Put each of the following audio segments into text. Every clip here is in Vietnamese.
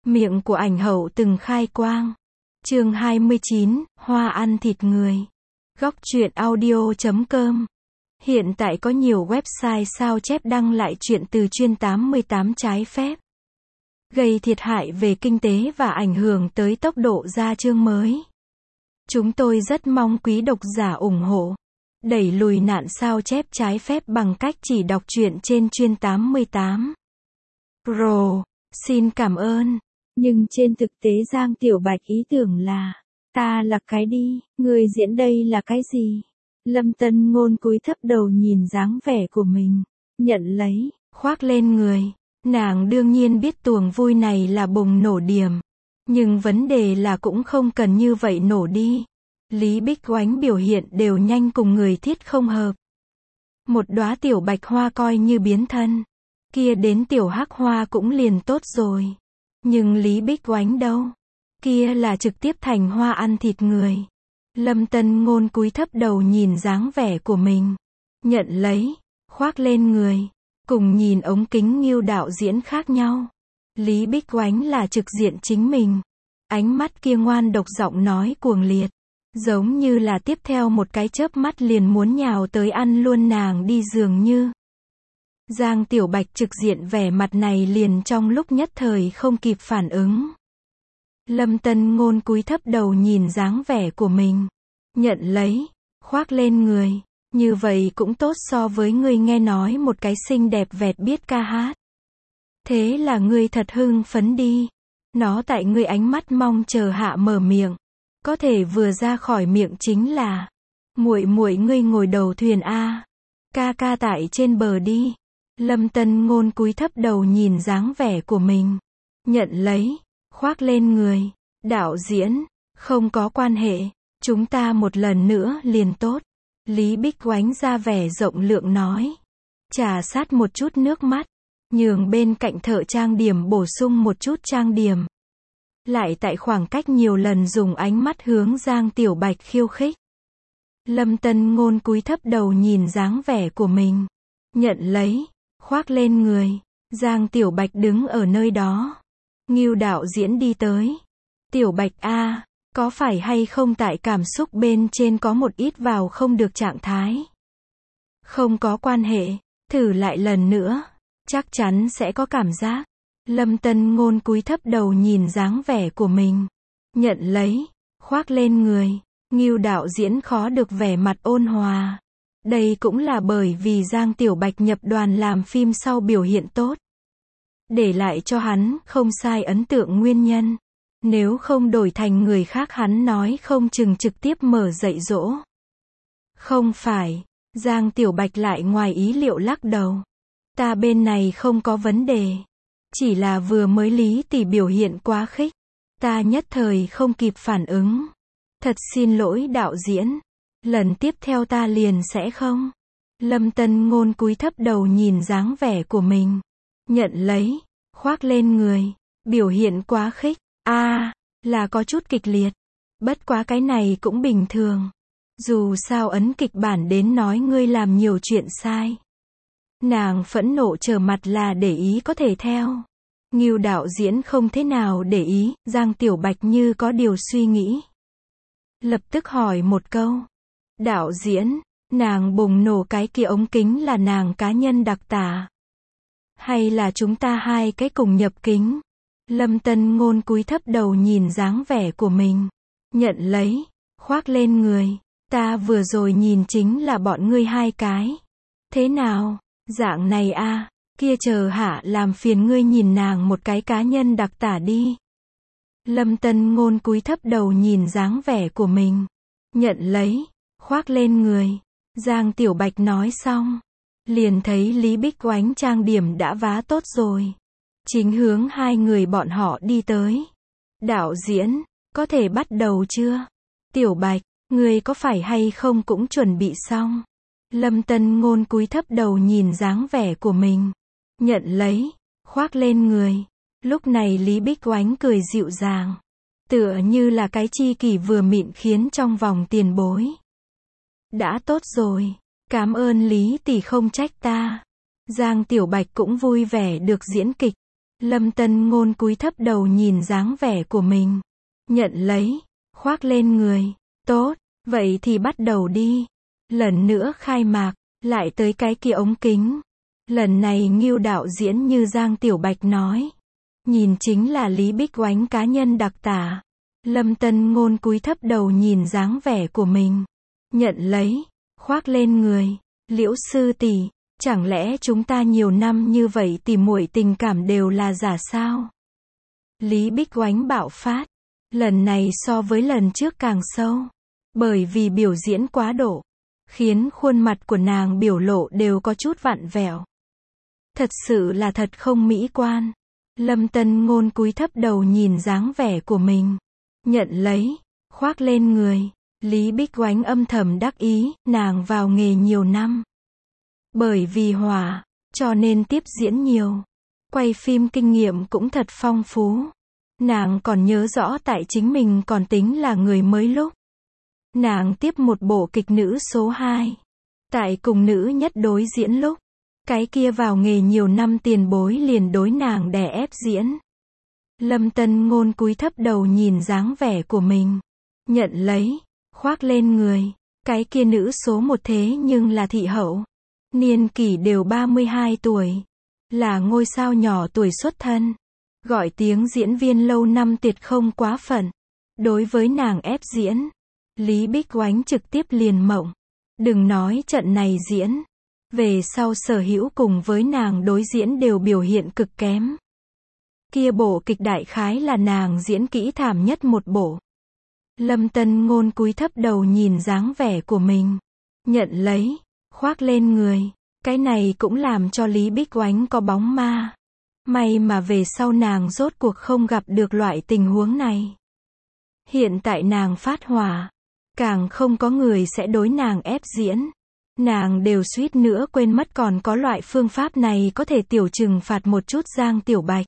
Miệng của ảnh hậu từng khai quang. Chương 29, Hoa ăn thịt người. Góc truyện audio.com. Hiện tại có nhiều website sao chép đăng lại truyện từ chuyên 88 trái phép, gây thiệt hại về kinh tế và ảnh hưởng tới tốc độ ra chương mới. Chúng tôi rất mong quý độc giả ủng hộ, đẩy lùi nạn sao chép trái phép bằng cách chỉ đọc truyện trên chuyên 88. Pro, xin cảm ơn. Nhưng trên thực tế Giang Tiểu Bạch ý tưởng là, ta là cái đi, người diễn đây là cái gì? Lâm Tân Ngôn cúi thấp đầu nhìn dáng vẻ của mình, nhận lấy, khoác lên người. Nàng đương nhiên biết tuồng vui này là bùng nổ điểm. Nhưng vấn đề là cũng không cần như vậy nổ đi. Lý Bích Oánh biểu hiện đều nhanh cùng người thiết không hợp. Một đóa tiểu bạch hoa coi như biến thân. Kia đến tiểu hắc hoa cũng liền tốt rồi. Nhưng Lý Bích Oánh đâu? Kia là trực tiếp thành hoa ăn thịt người. Lâm Tân Ngôn cúi thấp đầu nhìn dáng vẻ của mình, nhận lấy, khoác lên người, cùng nhìn ống kính Ngưu đạo diễn khác nhau. Lý Bích Oánh là trực diện chính mình. Ánh mắt kia ngoan độc, giọng nói cuồng liệt, giống như là tiếp theo một cái chớp mắt liền muốn nhào tới ăn luôn nàng đi dường như. Giang Tiểu Bạch trực diện vẻ mặt này liền trong lúc nhất thời không kịp phản ứng. Lâm Tân Ngôn cúi thấp đầu nhìn dáng vẻ của mình, nhận lấy, khoác lên người, như vậy cũng tốt so với ngươi nghe nói một cái xinh đẹp vẹt biết ca hát. Thế là ngươi thật hưng phấn đi. Nó tại ngươi ánh mắt mong chờ hạ mở miệng, có thể vừa ra khỏi miệng chính là, muội muội ngươi ngồi đầu thuyền a, ca ca tại trên bờ đi. Lâm Tân Ngôn cúi thấp đầu nhìn dáng vẻ của mình, nhận lấy, khoác lên người, đạo diễn, không có quan hệ, chúng ta một lần nữa liền tốt. Lý Bích Oánh ra vẻ rộng lượng nói, trà sát một chút nước mắt, nhường bên cạnh thợ trang điểm bổ sung một chút trang điểm. Lại tại khoảng cách nhiều lần dùng ánh mắt hướng Giang Tiểu Bạch khiêu khích. Lâm Tân Ngôn cúi thấp đầu nhìn dáng vẻ của mình, nhận lấy, khoác lên người. Giang Tiểu Bạch đứng ở nơi đó. Ngưu đạo diễn đi tới. Tiểu Bạch a, có phải hay không tại cảm xúc bên trên có một ít vào không được trạng thái? Không có quan hệ, thử lại lần nữa, chắc chắn sẽ có cảm giác. Lâm Tân Ngôn cúi thấp đầu nhìn dáng vẻ của mình, nhận lấy, khoác lên người. Ngưu đạo diễn khó được vẻ mặt ôn hòa. Đây cũng là bởi vì Giang Tiểu Bạch nhập đoàn làm phim sau biểu hiện tốt, để lại cho hắn không sai ấn tượng nguyên nhân. Nếu không đổi thành người khác hắn nói không chừng trực tiếp mở dạy dỗ. Không phải, Giang Tiểu Bạch lại ngoài ý liệu lắc đầu. Ta bên này không có vấn đề. Chỉ là vừa mới Lý tỷ biểu hiện quá khích. Ta nhất thời không kịp phản ứng. Thật xin lỗi đạo diễn. Lần tiếp theo ta liền sẽ không. Lâm Tân Ngôn cúi thấp đầu nhìn dáng vẻ của mình, nhận lấy, khoác lên người. Biểu hiện quá khích, là có chút kịch liệt. Bất quá cái này cũng bình thường. Dù sao ấn kịch bản đến nói ngươi làm nhiều chuyện sai. Nàng phẫn nộ trở mặt là để ý có thể theo. Ngưu đạo diễn không thế nào để ý. Giang Tiểu Bạch như có điều suy nghĩ, lập tức hỏi một câu. Đạo diễn, nàng bùng nổ cái kia ống kính là nàng cá nhân đặc tả, hay là chúng ta hai cái cùng nhập kính? Lâm Tân Ngôn cúi thấp đầu nhìn dáng vẻ của mình, nhận lấy, khoác lên người. Ta vừa rồi nhìn chính là bọn ngươi hai cái. Thế nào, dạng này a, kia chờ hạ làm phiền ngươi nhìn nàng một cái cá nhân đặc tả đi. Lâm Tân Ngôn cúi thấp đầu nhìn dáng vẻ của mình, nhận lấy, khoác lên người. Giang Tiểu Bạch nói xong, liền thấy Lý Bích Oánh trang điểm đã vá tốt rồi, chính hướng hai người bọn họ đi tới. Đạo diễn, có thể bắt đầu chưa? Tiểu Bạch, ngươi có phải hay không cũng chuẩn bị xong? Lâm Tân Ngôn cúi thấp đầu nhìn dáng vẻ của mình, nhận lấy, khoác lên người. Lúc này Lý Bích Oánh cười dịu dàng, tựa như là cái chi kỷ vừa mịn khiến trong vòng tiền bối. Đã tốt rồi, cảm ơn Lý tỷ không trách ta. Giang Tiểu Bạch cũng vui vẻ được diễn kịch. Lâm Tân Ngôn cúi thấp đầu nhìn dáng vẻ của mình. Nhận lấy, khoác lên người. Tốt, vậy thì bắt đầu đi. Lần nữa khai mạc, lại tới cái kia ống kính. Lần này Ngưu đạo diễn như Giang Tiểu Bạch nói. Nhìn chính là Lý Bích Oánh cá nhân đặc tả. Lâm Tân Ngôn cúi thấp đầu nhìn dáng vẻ của mình. Nhận lấy, khoác lên người. Liễu sư tỷ, chẳng lẽ chúng ta nhiều năm như vậy tỉ muội tình cảm đều là giả sao? Lý Bích Oánh bạo phát. Lần này so với lần trước càng sâu. Bởi vì biểu diễn quá độ, khiến khuôn mặt của nàng biểu lộ đều có chút vặn vẹo. Thật sự là thật không mỹ quan. Lâm Tân Ngôn cúi thấp đầu nhìn dáng vẻ của mình. Nhận lấy, khoác lên người. Lý Bích Oánh âm thầm đắc ý, nàng vào nghề nhiều năm. Bởi vì hỏa, cho nên tiếp diễn nhiều. Quay phim kinh nghiệm cũng thật phong phú. Nàng còn nhớ rõ tại chính mình còn tính là người mới lúc. Nàng tiếp một bộ kịch nữ số 2. Tại cùng nữ nhất đối diễn lúc. Cái kia vào nghề nhiều năm tiền bối liền đối nàng đè ép diễn. Lâm Tân Ngôn cúi thấp đầu nhìn dáng vẻ của mình. Nhận lấy, khoác lên người. Cái kia nữ số 1 thế nhưng là thị hậu. Niên kỷ đều 32 tuổi. Là ngôi sao nhỏ tuổi xuất thân. Gọi tiếng diễn viên lâu năm tuyệt không quá phận. Đối với nàng ép diễn, Lý Bích Oánh trực tiếp liền mộng. Đừng nói trận này diễn. Về sau Sở Hữu cùng với nàng đối diễn đều biểu hiện cực kém. Kia bộ kịch đại khái là nàng diễn kỹ thảm nhất một bộ. Lâm Tân Ngôn cúi thấp đầu nhìn dáng vẻ của mình. Nhận lấy, khoác lên người. Cái này cũng làm cho Lý Bích Oánh có bóng ma. May mà về sau nàng rốt cuộc không gặp được loại tình huống này. Hiện tại nàng phát hỏa. Càng không có người sẽ đối nàng ép diễn. Nàng đều suýt nữa quên mất còn có loại phương pháp này có thể tiểu trừng phạt một chút Giang Tiểu Bạch.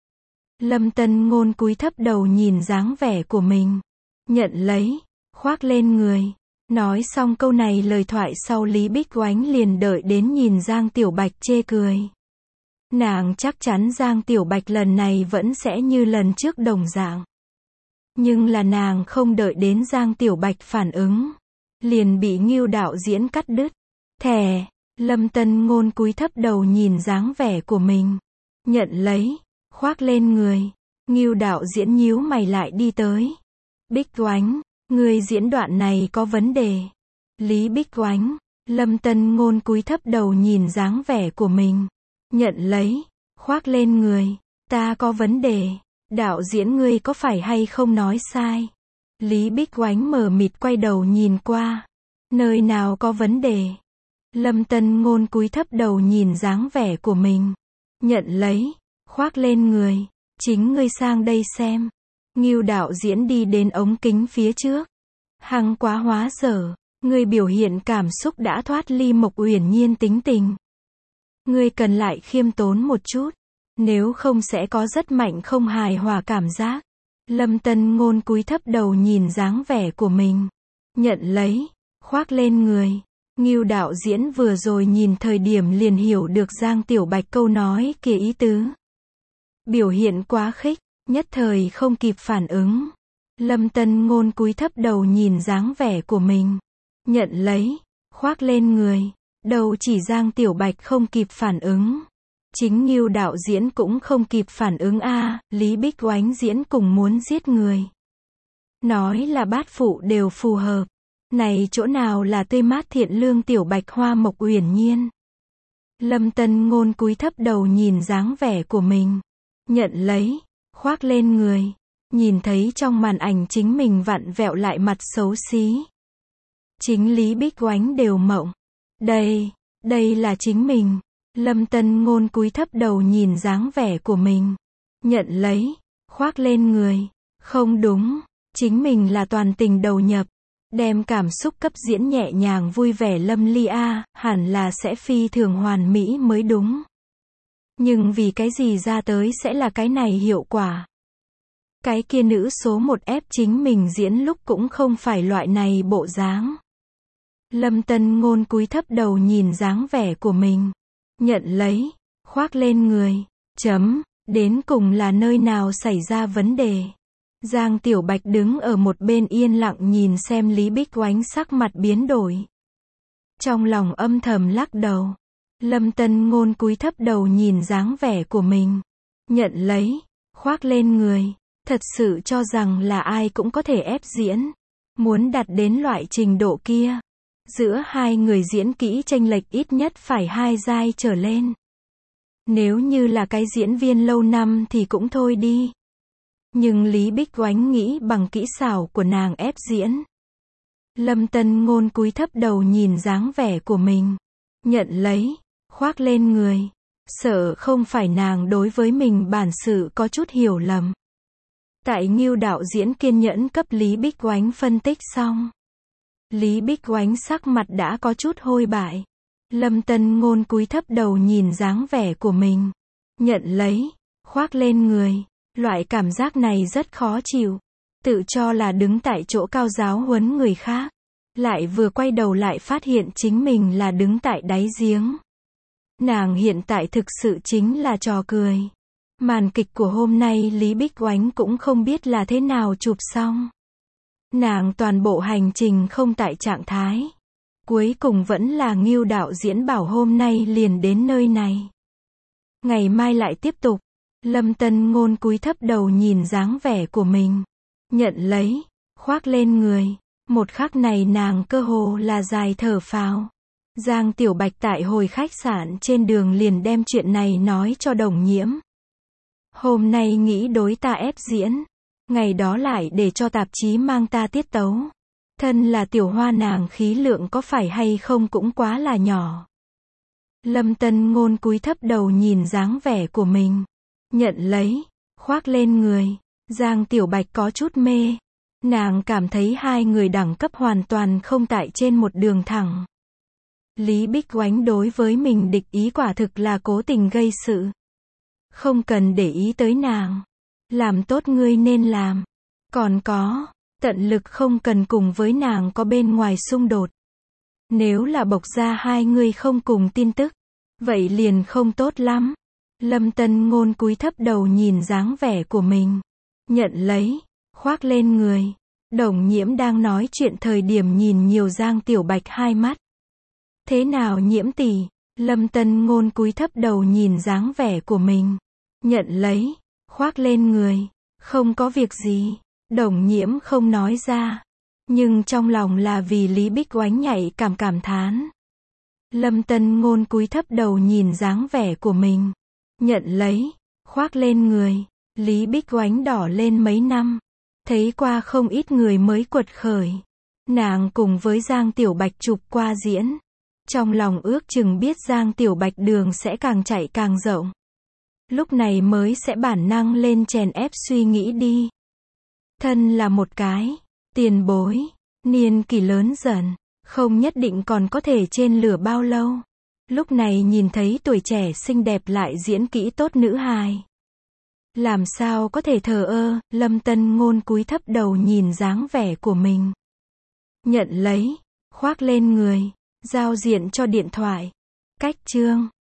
Lâm Tân Ngôn cúi thấp đầu nhìn dáng vẻ của mình. Nhận lấy, khoác lên người. Nói xong câu này lời thoại sau Lý Bích Oánh liền đợi đến nhìn Giang Tiểu Bạch chê cười. Nàng chắc chắn Giang Tiểu Bạch lần này vẫn sẽ như lần trước đồng dạng. Nhưng là nàng không đợi đến Giang Tiểu Bạch phản ứng. Liền bị Ngưu đạo diễn cắt đứt. Thè, Lâm Tân Ngôn cúi thấp đầu nhìn dáng vẻ của mình. Nhận lấy, khoác lên người. Ngưu đạo diễn nhíu mày lại đi tới. Bích Oánh, người diễn đoạn này có vấn đề. Lý Bích Oánh, Lâm Tân Ngôn cúi thấp đầu nhìn dáng vẻ của mình. Nhận lấy, khoác lên người. Ta có vấn đề. Đạo diễn ngươi có phải hay không nói sai? Lý Bích Oánh mờ mịt quay đầu nhìn qua. Nơi nào có vấn đề? Lâm Tân Ngôn cúi thấp đầu nhìn dáng vẻ của mình. Nhận lấy, khoác lên người. Chính ngươi sang đây xem. Ngưu đạo diễn đi đến ống kính phía trước. Hăng quá hóa dở. Ngươi biểu hiện cảm xúc đã thoát ly Mộc Uyển Nhiên tính tình. Ngươi cần lại khiêm tốn một chút. Nếu không sẽ có rất mạnh không hài hòa cảm giác. Lâm Tân Ngôn cúi thấp đầu nhìn dáng vẻ của mình. Nhận lấy, khoác lên người. Ngưu đạo diễn vừa rồi nhìn thời điểm liền hiểu được Giang Tiểu Bạch câu nói kia ý tứ. Biểu hiện quá khích, nhất thời không kịp phản ứng. Lâm Tân Ngôn cúi thấp đầu nhìn dáng vẻ của mình. Nhận lấy, khoác lên người. Đầu chỉ Giang Tiểu Bạch không kịp phản ứng. Chính Ngưu đạo diễn cũng không kịp phản ứng a. Lý Bích Oánh diễn cùng muốn giết người. Nói là bát phụ đều phù hợp. Này chỗ nào là tươi mát thiện lương Tiểu Bạch Hoa Mộc Uyển Nhiên. Lâm Tân Ngôn cúi thấp đầu nhìn dáng vẻ của mình. Nhận lấy, khoác lên người. Nhìn thấy trong màn ảnh chính mình vặn vẹo lại mặt xấu xí. Chính Lý Bích Oánh đều mộng. Đây là chính mình. Lâm Tân Ngôn cúi thấp đầu nhìn dáng vẻ của mình. Nhận lấy, khoác lên người. Không đúng, chính mình là toàn tình đầu nhập. Đem cảm xúc cấp diễn nhẹ nhàng vui vẻ Lâm Ly A, hẳn là sẽ phi thường hoàn mỹ mới đúng. Nhưng vì cái gì ra tới sẽ là cái này hiệu quả. Cái kia nữ số 1 ép chính mình diễn lúc cũng không phải loại này bộ dáng. Lâm Tân Ngôn cúi thấp đầu nhìn dáng vẻ của mình. Nhận lấy, khoác lên người. Đến cùng là nơi nào xảy ra vấn đề? Giang Tiểu Bạch đứng ở một bên yên lặng nhìn xem Lý Bích Oánh sắc mặt biến đổi. Trong lòng âm thầm lắc đầu. Lâm Tân Ngôn cúi thấp đầu nhìn dáng vẻ của mình. Nhận lấy, khoác lên người. Thật sự cho rằng là ai cũng có thể ép diễn. Muốn đạt đến loại trình độ kia. Giữa hai người diễn kỹ chênh lệch ít nhất phải 2 giai trở lên. Nếu như là cái diễn viên lâu năm thì cũng thôi đi. Nhưng Lý Bích Oánh nghĩ bằng kỹ xảo của nàng ép diễn. Lâm Tân Ngôn cúi thấp đầu nhìn dáng vẻ của mình. Nhận lấy, khoác lên người. Sợ không phải nàng đối với mình bản sự có chút hiểu lầm. Tại Ngưu đạo diễn kiên nhẫn cấp Lý Bích Oánh phân tích xong. Lý Bích Oánh sắc mặt đã có chút hôi bại. Lâm Tân Ngôn cúi thấp đầu nhìn dáng vẻ của mình. Nhận lấy, khoác lên người. Loại cảm giác này rất khó chịu. Tự cho là đứng tại chỗ cao giáo huấn người khác. Lại vừa quay đầu lại phát hiện chính mình là đứng tại đáy giếng. Nàng hiện tại thực sự chính là trò cười. Màn kịch của hôm nay Lý Bích Oánh cũng không biết là thế nào chụp xong. Nàng toàn bộ hành trình không tại trạng thái. Cuối cùng vẫn là Ngưu đạo diễn bảo hôm nay liền đến nơi này. Ngày mai lại tiếp tục. Lâm Tân Ngôn cúi thấp đầu nhìn dáng vẻ của mình. Nhận lấy, khoác lên người. Một khắc này nàng cơ hồ là dài thở phào. Giang Tiểu Bạch tại hồi khách sạn trên đường liền đem chuyện này nói cho Đồng Nhiễm. Hôm nay nghĩ đối ta ép diễn. Ngày đó lại để cho tạp chí mang ta tiết tấu. Thân là tiểu hoa nàng khí lượng có phải hay không cũng quá là nhỏ. Lâm Tân Ngôn cúi thấp đầu nhìn dáng vẻ của mình. Nhận lấy, khoác lên người. Giang Tiểu Bạch có chút mê. Nàng cảm thấy hai người đẳng cấp hoàn toàn không tại trên một đường thẳng. Lý Bích Oánh đối với mình địch ý quả thực là cố tình gây sự. Không cần để ý tới nàng. Làm tốt ngươi nên làm. Còn có, tận lực không cần cùng với nàng có bên ngoài xung đột. Nếu là bộc ra hai người không cùng tin tức, vậy liền không tốt lắm. Lâm Tân Ngôn cúi thấp đầu nhìn dáng vẻ của mình. Nhận lấy, khoác lên người. Đồng Nhiễm đang nói chuyện thời điểm nhìn nhiều Giang Tiểu Bạch hai mắt. Thế nào Nhiễm tỷ? Lâm Tân Ngôn cúi thấp đầu nhìn dáng vẻ của mình. Nhận lấy, khoác lên người. Không có việc gì. Đồng Nhiễm không nói ra. Nhưng trong lòng là vì Lý Bích Oánh nhạy cảm thán. Lâm Tân Ngôn cúi thấp đầu nhìn dáng vẻ của mình. Nhận lấy, khoác lên người. Lý Bích Oánh đỏ lên mấy năm. Thấy qua không ít người mới quật khởi. Nàng cùng với Giang Tiểu Bạch chụp qua diễn. Trong lòng ước chừng biết Giang Tiểu Bạch đường sẽ càng chạy càng rộng. Lúc này mới sẽ bản năng lên chèn ép suy nghĩ đi. Thân là một cái tiền bối, niên kỷ lớn dần, không nhất định còn có thể trên lửa bao lâu. Lúc này nhìn thấy tuổi trẻ xinh đẹp lại diễn kỹ tốt nữ hài. Làm sao có thể thờ ơ, Lâm Tân Ngôn cúi thấp đầu nhìn dáng vẻ của mình. Nhận lấy, khoác lên người, giao diện cho điện thoại. Cách chương